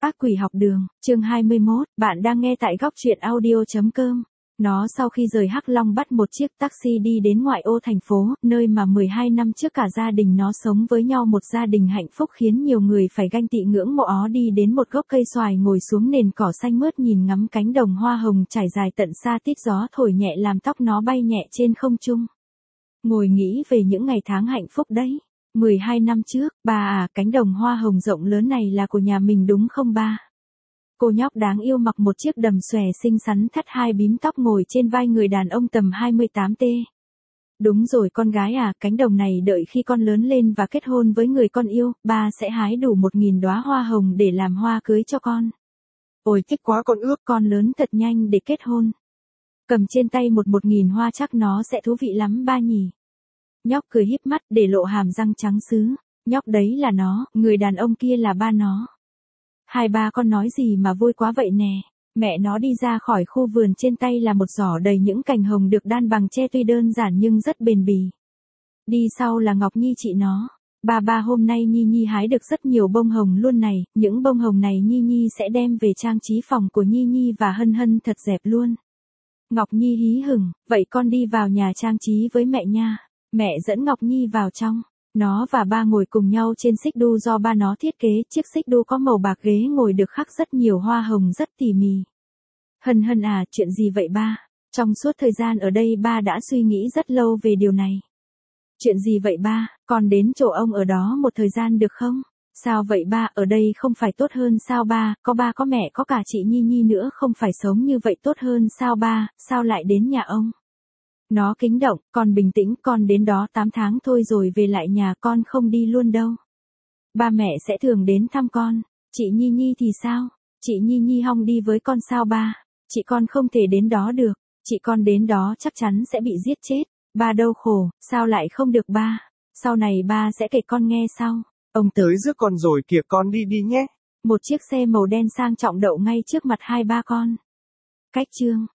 Ác quỷ học đường, chương 21, bạn đang nghe tại góc truyện audio.com. Nó sau khi rời Hắc Long bắt một chiếc taxi đi đến ngoại ô thành phố, nơi mà 12 năm trước cả gia đình nó sống với nhau, một gia đình hạnh phúc khiến nhiều người phải ganh tị ngưỡng mộ. Ó đi đến một gốc cây xoài, ngồi xuống nền cỏ xanh mướt nhìn ngắm cánh đồng hoa hồng trải dài tận xa tít, gió thổi nhẹ làm tóc nó bay nhẹ trên không trung. Ngồi nghĩ về những ngày tháng hạnh phúc đấy. 12 năm trước, ba à, cánh đồng hoa hồng rộng lớn này là của nhà mình đúng không ba? Cô nhóc đáng yêu mặc một chiếc đầm xòe xinh xắn, thắt hai bím tóc, ngồi trên vai người đàn ông tầm 28T. Đúng rồi con gái à, cánh đồng này đợi khi con lớn lên và kết hôn với người con yêu, ba sẽ hái đủ 1000 đóa hoa hồng để làm hoa cưới cho con. Ôi thích quá, con ước con lớn thật nhanh để kết hôn. Cầm trên tay 1000 hoa chắc nó sẽ thú vị lắm ba nhỉ. Nhóc cười híp mắt để lộ hàm răng trắng sứ. Nhóc đấy là nó, người đàn ông kia là ba nó. Hai ba con nói gì mà vui quá vậy nè. Mẹ nó đi ra khỏi khu vườn, trên tay là một giỏ đầy những cành hồng được đan bằng tre, tuy đơn giản nhưng rất bền bỉ. Đi sau là Ngọc Nhi chị nó. Ba hôm nay Nhi Nhi hái được rất nhiều bông hồng luôn này, những bông hồng này Nhi Nhi sẽ đem về trang trí phòng của Nhi Nhi và Hân Hân thật đẹp luôn. Ngọc Nhi hí hửng, vậy con đi vào nhà trang trí với mẹ nha. Mẹ dẫn Ngọc Nhi vào trong. Nó và ba ngồi cùng nhau trên xích đu do ba nó thiết kế. Chiếc xích đu có màu bạc, ghế ngồi được khắc rất nhiều hoa hồng rất tỉ mỉ. Hân Hân à, chuyện gì vậy ba? Trong suốt thời gian ở đây ba đã suy nghĩ rất lâu về điều này. Chuyện gì vậy ba? Con đến chỗ ông ở đó một thời gian được không? Sao vậy ba, ở đây không phải tốt hơn sao ba, có mẹ có cả chị Nhi Nhi nữa, không phải sống như vậy tốt hơn sao ba, sao lại đến nhà ông? Nó kính động, con bình tĩnh, con đến đó 8 tháng thôi rồi về lại nhà, con không đi luôn đâu. Ba mẹ sẽ thường đến thăm con. Chị Nhi Nhi thì sao? Chị Nhi Nhi không đi với con sao ba? Chị con không thể đến đó được. Chị con đến đó chắc chắn sẽ bị giết chết. Ba đau khổ, sao lại không được ba? Sau này ba sẽ kể con nghe sau. Ông tới rước con rồi kìa, con đi đi nhé. Một chiếc xe màu đen sang trọng đậu ngay trước mặt hai ba con. Cách chương